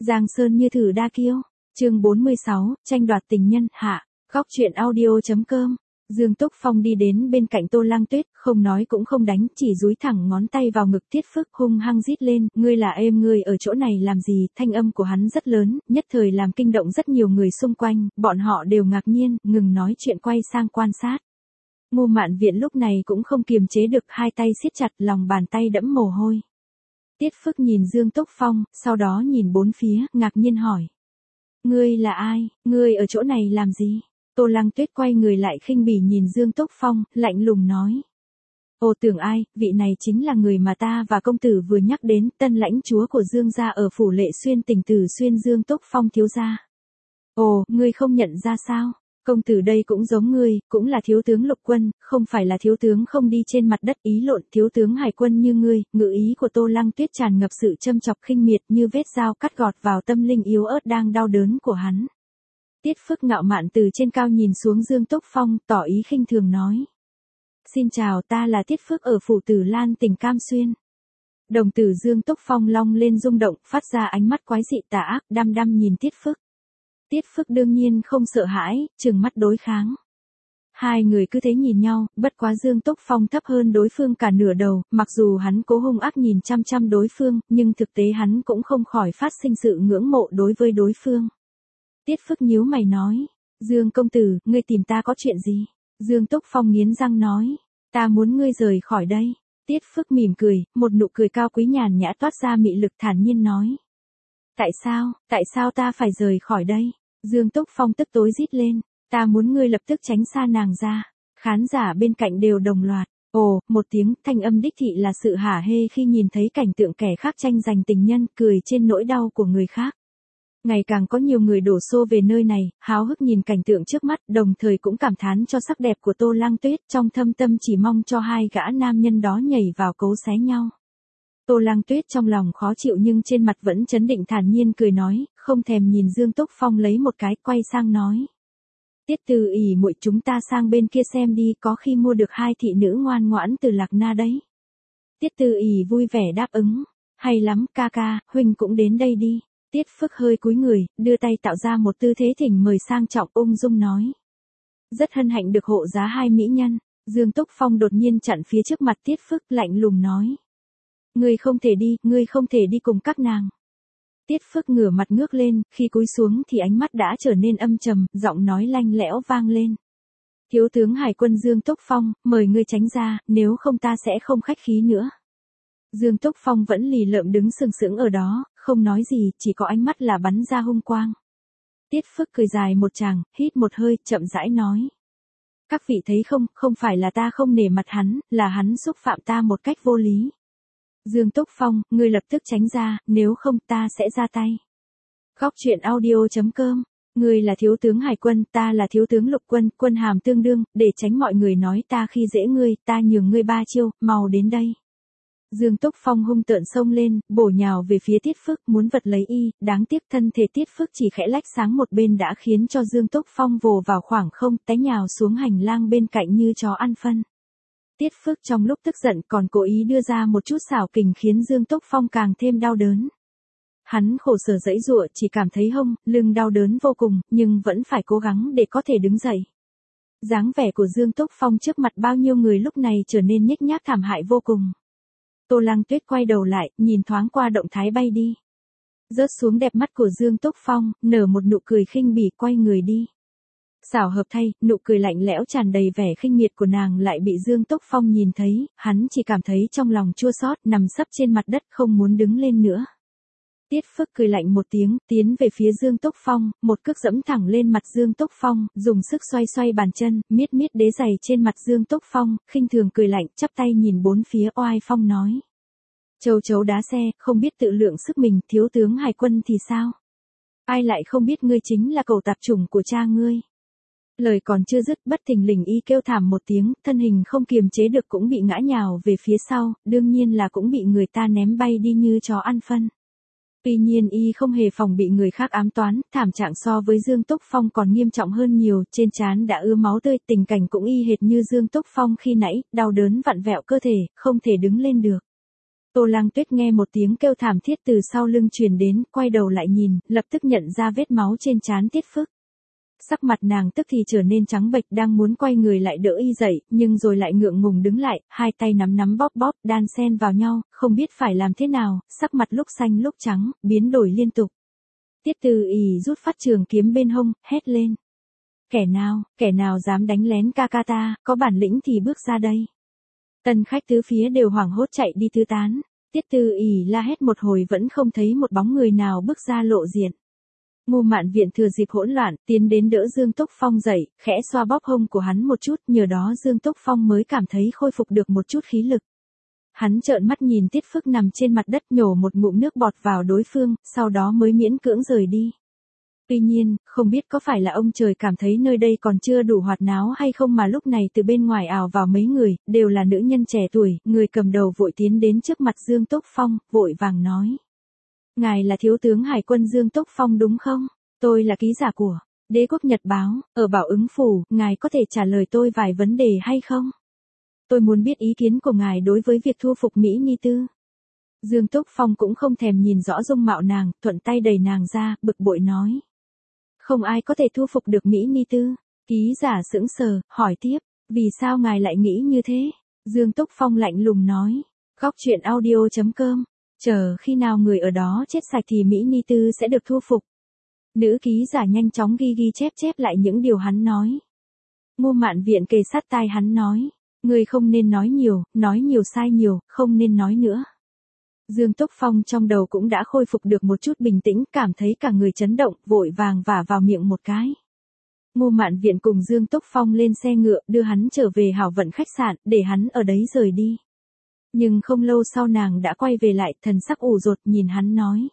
Giang Sơn như thử đa kiêu. Chương 46, tranh đoạt tình nhân, hạ. Góc truyện audio.com. Dương Túc Phong đi đến bên cạnh Tô Lăng Tuyết, không nói cũng không đánh, chỉ dúi thẳng ngón tay vào ngực Tiết Phức, hung hăng rít lên, ngươi là êm, ngươi ở chỗ này làm gì? Thanh âm của hắn rất lớn, nhất thời làm kinh động rất nhiều người xung quanh, bọn họ đều ngạc nhiên, ngừng nói chuyện quay sang quan sát. Ngô Mạn Viện lúc này cũng không kiềm chế được, hai tay siết chặt, lòng bàn tay đẫm mồ hôi. Tiết Phức nhìn Dương Túc Phong, sau đó nhìn bốn phía, ngạc nhiên hỏi. Ngươi là ai, ngươi ở chỗ này làm gì? Tô Lăng Tuyết quay người lại khinh bỉ nhìn Dương Túc Phong, lạnh lùng nói. Ồ, tưởng ai, vị này chính là người mà ta và công tử vừa nhắc đến, tân lãnh chúa của Dương gia ở phủ Lệ Xuyên tỉnh Tử Xuyên, Dương Túc Phong thiếu gia. Ồ, ngươi không nhận ra sao? Công tử đây cũng giống ngươi, cũng là thiếu tướng lục quân, không phải là thiếu tướng không đi trên mặt đất, ý lộn, thiếu tướng hải quân như ngươi. Ngữ ý của Tô Lăng Tuyết tràn ngập sự châm chọc khinh miệt, như vết dao cắt gọt vào tâm linh yếu ớt đang đau đớn của hắn. Tiết Phức ngạo mạn từ trên cao nhìn xuống Dương Túc Phong, tỏ ý khinh thường nói. Xin chào, ta là Tiết Phức ở phủ Tử Lan tỉnh Cam Xuyên. Đồng tử Dương Túc Phong long lên rung động, phát ra ánh mắt quái dị tà ác, đăm đăm nhìn Tiết Phức. Tiết Phức đương nhiên không sợ hãi, trừng mắt đối kháng. Hai người cứ thế nhìn nhau, bất quá Dương Túc Phong thấp hơn đối phương cả nửa đầu, mặc dù hắn cố hung ác nhìn chăm chăm đối phương, nhưng thực tế hắn cũng không khỏi phát sinh sự ngưỡng mộ đối với đối phương. Tiết Phức nhíu mày nói, Dương công tử, ngươi tìm ta có chuyện gì? Dương Túc Phong nghiến răng nói, ta muốn ngươi rời khỏi đây. Tiết Phức mỉm cười, một nụ cười cao quý nhàn nhã toát ra mị lực, thản nhiên nói. Tại sao ta phải rời khỏi đây? Dương Túc Phong tức tối rít lên, ta muốn ngươi lập tức tránh xa nàng ra. Khán giả bên cạnh đều đồng loạt. Ồ, một tiếng, thanh âm đích thị là sự hả hê khi nhìn thấy cảnh tượng kẻ khác tranh giành tình nhân, cười trên nỗi đau của người khác. Ngày càng có nhiều người đổ xô về nơi này, háo hức nhìn cảnh tượng trước mắt, đồng thời cũng cảm thán cho sắc đẹp của Tô Lăng Tuyết, trong thâm tâm chỉ mong cho hai gã nam nhân đó nhảy vào cấu xé nhau. Tô Lăng Tuyết trong lòng khó chịu nhưng trên mặt vẫn trấn định thản nhiên cười nói, không thèm nhìn Dương Túc Phong lấy một cái, quay sang nói. Tiết Từ ỉ muội, chúng ta sang bên kia xem đi, có khi mua được hai thị nữ ngoan ngoãn từ Lạc Na đấy. Tiết Từ ỉ vui vẻ đáp ứng, hay lắm ca ca, huynh cũng đến đây đi. Tiết Phức hơi cúi người, đưa tay tạo ra một tư thế thỉnh mời sang trọng, ung dung nói. Rất hân hạnh được hộ giá hai mỹ nhân. Dương Túc Phong đột nhiên chặn phía trước mặt Tiết Phức, lạnh lùng nói. Ngươi không thể đi cùng các nàng. Tiết Phức ngửa mặt ngước lên, khi cúi xuống thì ánh mắt đã trở nên âm trầm, giọng nói lanh lẽo vang lên. Thiếu tướng hải quân Dương Túc Phong, mời ngươi tránh ra, nếu không ta sẽ không khách khí nữa. Dương Túc Phong vẫn lì lợm đứng sừng sững ở đó, không nói gì, chỉ có ánh mắt là bắn ra hung quang. Tiết Phức cười dài một tràng, hít một hơi, chậm rãi nói. Các vị thấy không, không phải là ta không nể mặt hắn, là hắn xúc phạm ta một cách vô lý. Dương Túc Phong, ngươi lập tức tránh ra, nếu không ta sẽ ra tay. Góc truyện audio.com. Ngươi là thiếu tướng hải quân, ta là thiếu tướng lục quân, quân hàm tương đương, để tránh mọi người nói ta khi dễ ngươi, ta nhường ngươi 3 chiêu, mau đến đây. Dương Túc Phong hung tợn xông lên, bổ nhào về phía Tiết Phức, muốn vật lấy y, đáng tiếc thân thể Tiết Phức chỉ khẽ lách sáng một bên đã khiến cho Dương Túc Phong vồ vào khoảng không, té nhào xuống hành lang bên cạnh như chó ăn phân. Tiết Phức trong lúc tức giận còn cố ý đưa ra một chút xảo kình khiến Dương Túc Phong càng thêm đau đớn. Hắn khổ sở giãy giụa, chỉ cảm thấy hông, lưng đau đớn vô cùng, nhưng vẫn phải cố gắng để có thể đứng dậy. Dáng vẻ của Dương Túc Phong trước mặt bao nhiêu người lúc này trở nên nhếch nhác thảm hại vô cùng. Tô Lăng Tuyết quay đầu lại, nhìn thoáng qua động thái bay đi. Rớt xuống đẹp mắt của Dương Túc Phong, nở một nụ cười khinh bỉ, quay người đi. Xảo hợp thay, nụ cười lạnh lẽo tràn đầy vẻ khinh miệt của nàng lại bị Dương Túc Phong nhìn thấy, hắn chỉ cảm thấy trong lòng chua xót, nằm sấp trên mặt đất không muốn đứng lên nữa. Tiết Phức cười lạnh một tiếng, tiến về phía Dương Túc Phong, một cước giẫm thẳng lên mặt Dương Túc Phong, dùng sức xoay xoay bàn chân, miết đế giày trên mặt Dương Túc Phong, khinh thường cười lạnh, chắp tay nhìn bốn phía oai phong nói. Châu chấu đá xe, không biết tự lượng sức mình, thiếu tướng hải quân thì sao? Ai lại không biết ngươi chính là cẩu tạp chủng của cha ngươi? Lời còn chưa dứt, bất thình lình y kêu thảm một tiếng, thân hình không kiềm chế được cũng bị ngã nhào về phía sau, đương nhiên là cũng bị người ta ném bay đi như chó ăn phân. Tuy nhiên y không hề phòng bị người khác ám toán, thảm trạng so với Dương Túc Phong còn nghiêm trọng hơn nhiều, trên trán đã ứa máu tươi, tình cảnh cũng y hệt như Dương Túc Phong khi nãy, đau đớn vặn vẹo cơ thể, không thể đứng lên được. Tô Lang Tuyết nghe một tiếng kêu thảm thiết từ sau lưng truyền đến, quay đầu lại nhìn, lập tức nhận ra vết máu trên trán Tiết Phức. Sắc mặt nàng tức thì trở nên trắng bệch, đang muốn quay người lại đỡ y dậy, nhưng rồi lại ngượng ngùng đứng lại, hai tay nắm nắm bóp bóp, đan xen vào nhau, không biết phải làm thế nào, sắc mặt lúc xanh lúc trắng, biến đổi liên tục. Tiết Từ ỉ rút phát trường kiếm bên hông, hét lên. Kẻ nào dám đánh lén ca ca ta, có bản lĩnh thì bước ra đây. Tân khách tứ phía đều hoảng hốt chạy đi tứ tán. Tiết Từ ỉ la hét một hồi vẫn không thấy một bóng người nào bước ra lộ diện. Ngô Mạn Viện thừa dịp hỗn loạn, tiến đến đỡ Dương Túc Phong dậy, khẽ xoa bóp hông của hắn một chút, nhờ đó Dương Túc Phong mới cảm thấy khôi phục được một chút khí lực. Hắn trợn mắt nhìn Tiết Phức nằm trên mặt đất nhổ một ngụm nước bọt vào đối phương, sau đó mới miễn cưỡng rời đi. Tuy nhiên, không biết có phải là ông trời cảm thấy nơi đây còn chưa đủ hoạt náo hay không mà lúc này từ bên ngoài ào vào mấy người, đều là nữ nhân trẻ tuổi, người cầm đầu vội tiến đến trước mặt Dương Túc Phong, vội vàng nói. Ngài là thiếu tướng Hải quân Dương Túc Phong đúng không? Tôi là ký giả của Đế quốc Nhật báo, ở Bảo Ứng phủ, ngài có thể trả lời tôi vài vấn đề hay không? Tôi muốn biết ý kiến của ngài đối với việc thu phục Mỹ Ni Tư. Dương Túc Phong cũng không thèm nhìn rõ dung mạo nàng, thuận tay đẩy nàng ra, bực bội nói. Không ai có thể thu phục được Mỹ Ni Tư. Ký giả sững sờ, hỏi tiếp, vì sao ngài lại nghĩ như thế? Dương Túc Phong lạnh lùng nói. Góc truyện audio.com. Chờ khi nào người ở đó chết sạch thì Mỹ Ni Tư sẽ được thu phục. Nữ ký giả nhanh chóng ghi chép lại những điều hắn nói. Ngô Mạn Viện kề sát tai hắn nói. Người không nên nói nhiều sai nhiều, không nên nói nữa. Dương Túc Phong trong đầu cũng đã khôi phục được một chút bình tĩnh, cảm thấy cả người chấn động, vội vàng vả vào miệng một cái. Ngô Mạn Viện cùng Dương Túc Phong lên xe ngựa, đưa hắn trở về Hảo Vận khách sạn, để hắn ở đấy rời đi. Nhưng không lâu sau nàng đã quay về lại, thần sắc ủ rột nhìn hắn nói.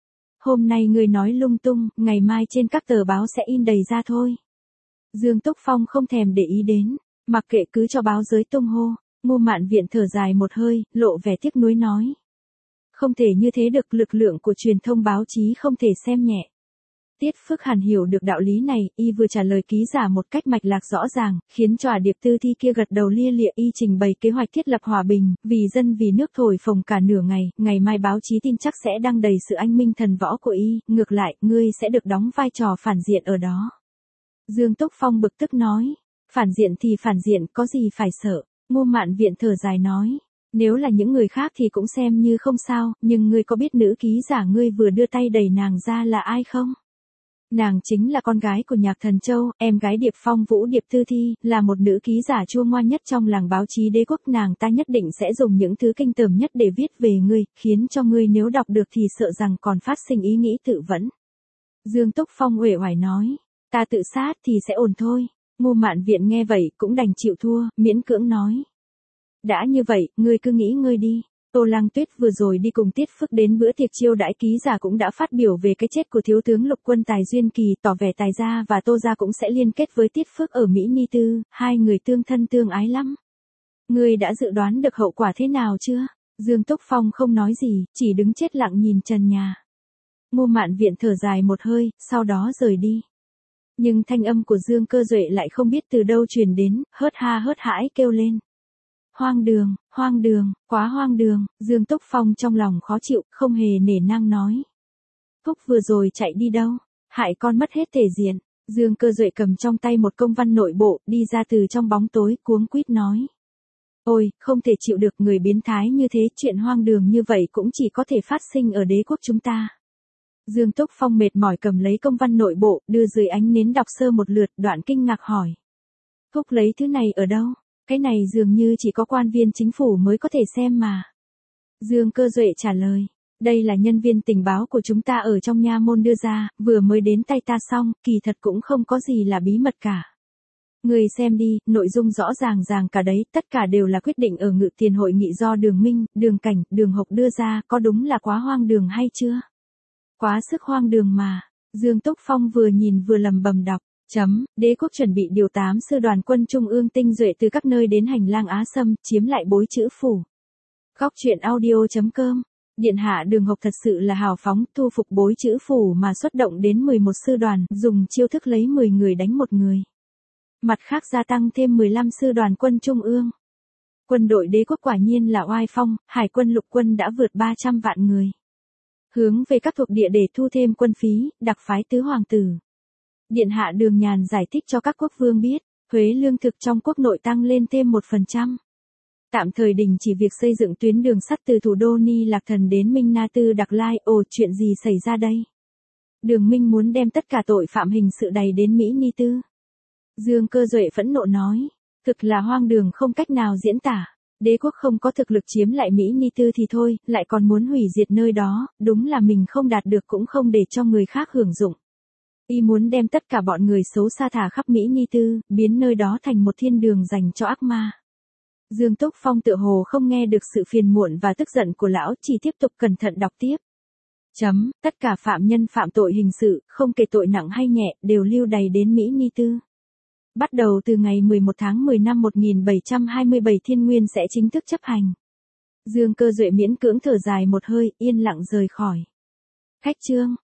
Hôm nay ngươi nói lung tung, ngày mai trên các tờ báo sẽ in đầy ra thôi. Dương Túc Phong không thèm để ý đến, mặc kệ cứ cho báo giới tung hô. Ngô Mạn Viện thở dài một hơi, lộ vẻ tiếc nuối nói. Không thể như thế được, lực lượng của truyền thông báo chí không thể xem nhẹ. Tiết Phức hẳn hiểu được đạo lý này, y vừa trả lời ký giả một cách mạch lạc rõ ràng, khiến cho Điệp Tư Thi kia gật đầu lia lịa. Y trình bày kế hoạch thiết lập hòa bình, vì dân vì nước thổi phồng cả nửa ngày, ngày mai báo chí tin chắc sẽ đăng đầy sự anh minh thần võ của y, ngược lại, ngươi sẽ được đóng vai trò phản diện ở đó. Dương Túc Phong bực tức nói, phản diện thì phản diện, có gì phải sợ. Ngô Mạn Viện thở dài nói. Nếu là những người khác thì cũng xem như không sao, nhưng ngươi có biết nữ ký giả ngươi vừa đưa tay đẩy nàng ra là ai không? Nàng chính là con gái của Nhạc Thần Châu, em gái Điệp Phong Vũ Điệp Tư Thi, là một nữ ký giả chua ngoan nhất trong làng báo chí đế quốc. Nàng ta nhất định sẽ dùng những thứ kinh tởm nhất để viết về ngươi, khiến cho ngươi nếu đọc được thì sợ rằng còn phát sinh ý nghĩ tự vẫn. Dương Túc Phong uể oải nói, ta tự sát thì sẽ ổn thôi. Ngô Mạn Viện nghe vậy cũng đành chịu thua, miễn cưỡng nói. Đã như vậy, ngươi cứ nghĩ ngơi đi. Tô Lang Tuyết vừa rồi đi cùng Tiết Phức đến bữa tiệc chiêu đãi ký giả cũng đã phát biểu về cái chết của thiếu tướng lục quân Tài Duyên Kỳ, tỏ vẻ Tài gia và Tô gia cũng sẽ liên kết với Tiết Phức ở Mỹ Ni Tư, hai người tương thân tương ái lắm. Ngươi đã dự đoán được hậu quả thế nào chưa? Dương Túc Phong không nói gì, chỉ đứng chết lặng nhìn trần nhà. Ngô Mạn Viện thở dài một hơi, sau đó rời đi. Nhưng thanh âm của Dương Cơ Duệ lại không biết từ đâu truyền đến, hớt ha hớt hãi kêu lên. Hoang đường, quá hoang đường. Dương Túc Phong trong lòng khó chịu, không hề nể nang nói. Phúc vừa rồi chạy đi đâu? Hại con mất hết thể diện. Dương Cơ Duệ cầm trong tay một công văn nội bộ, đi ra từ trong bóng tối, cuống quýt nói. Ôi, không thể chịu được, người biến thái như thế, chuyện hoang đường như vậy cũng chỉ có thể phát sinh ở đế quốc chúng ta. Dương Túc Phong mệt mỏi cầm lấy công văn nội bộ, đưa dưới ánh nến đọc sơ một lượt, đoạn kinh ngạc hỏi. Phúc lấy thứ này ở đâu? Cái này dường như chỉ có quan viên chính phủ mới có thể xem mà. Dương Cơ Duệ trả lời. Đây là nhân viên tình báo của chúng ta ở trong nha môn đưa ra, vừa mới đến tay ta xong, kỳ thật cũng không có gì là bí mật cả. Người xem đi, nội dung rõ ràng cả đấy, tất cả đều là quyết định ở Ngự Tiền hội nghị do Đường Minh, Đường Cảnh, Đường Hộc đưa ra, có đúng là quá hoang đường hay chưa? Quá sức hoang đường mà. Dương Túc Phong vừa nhìn vừa lầm bầm đọc. Đế quốc chuẩn bị điều 8 sư đoàn quân trung ương tinh nhuệ từ các nơi đến hành lang Á Sâm, chiếm lại Bối Chữ phủ. Góc truyện audio.com. Điện hạ Đường Hộc thật sự là hào phóng, thu phục Bối Chữ phủ mà xuất động đến 11 sư đoàn, dùng chiêu thức lấy 10 người đánh một người. Mặt khác gia tăng thêm 15 sư đoàn quân trung ương. Quân đội đế quốc quả nhiên là oai phong, hải quân lục quân đã vượt 300 vạn người. Hướng về các thuộc địa để thu thêm quân phí, đặc phái tứ hoàng tử. Điện hạ Đường Nhàn giải thích cho các quốc vương biết, thuế lương thực trong quốc nội tăng lên thêm 1%. Tạm thời đình chỉ việc xây dựng tuyến đường sắt từ thủ đô Ni Lạc Thần đến Minh Na Tư Đặc Lai. Ồ, chuyện gì xảy ra đây? Đường Minh muốn đem tất cả tội phạm hình sự đày đến Mỹ Ni Tư. Dương Cơ Duệ phẫn nộ nói, thực là hoang đường không cách nào diễn tả. Đế quốc không có thực lực chiếm lại Mỹ Ni Tư thì thôi, lại còn muốn hủy diệt nơi đó, đúng là mình không đạt được cũng không để cho người khác hưởng dụng. Y muốn đem tất cả bọn người xấu xa thả khắp Mỹ Ni Tư, biến nơi đó thành một thiên đường dành cho ác ma. Dương Túc Phong tựa hồ không nghe được sự phiền muộn và tức giận của lão, chỉ tiếp tục cẩn thận đọc tiếp. Tất cả phạm nhân phạm tội hình sự, không kể tội nặng hay nhẹ, đều lưu đày đến Mỹ Ni Tư. Bắt đầu từ ngày 11 tháng 10 năm 1727 Thiên Nguyên sẽ chính thức chấp hành. Dương Cơ Duệ miễn cưỡng thở dài một hơi, yên lặng rời khỏi. Khách trương.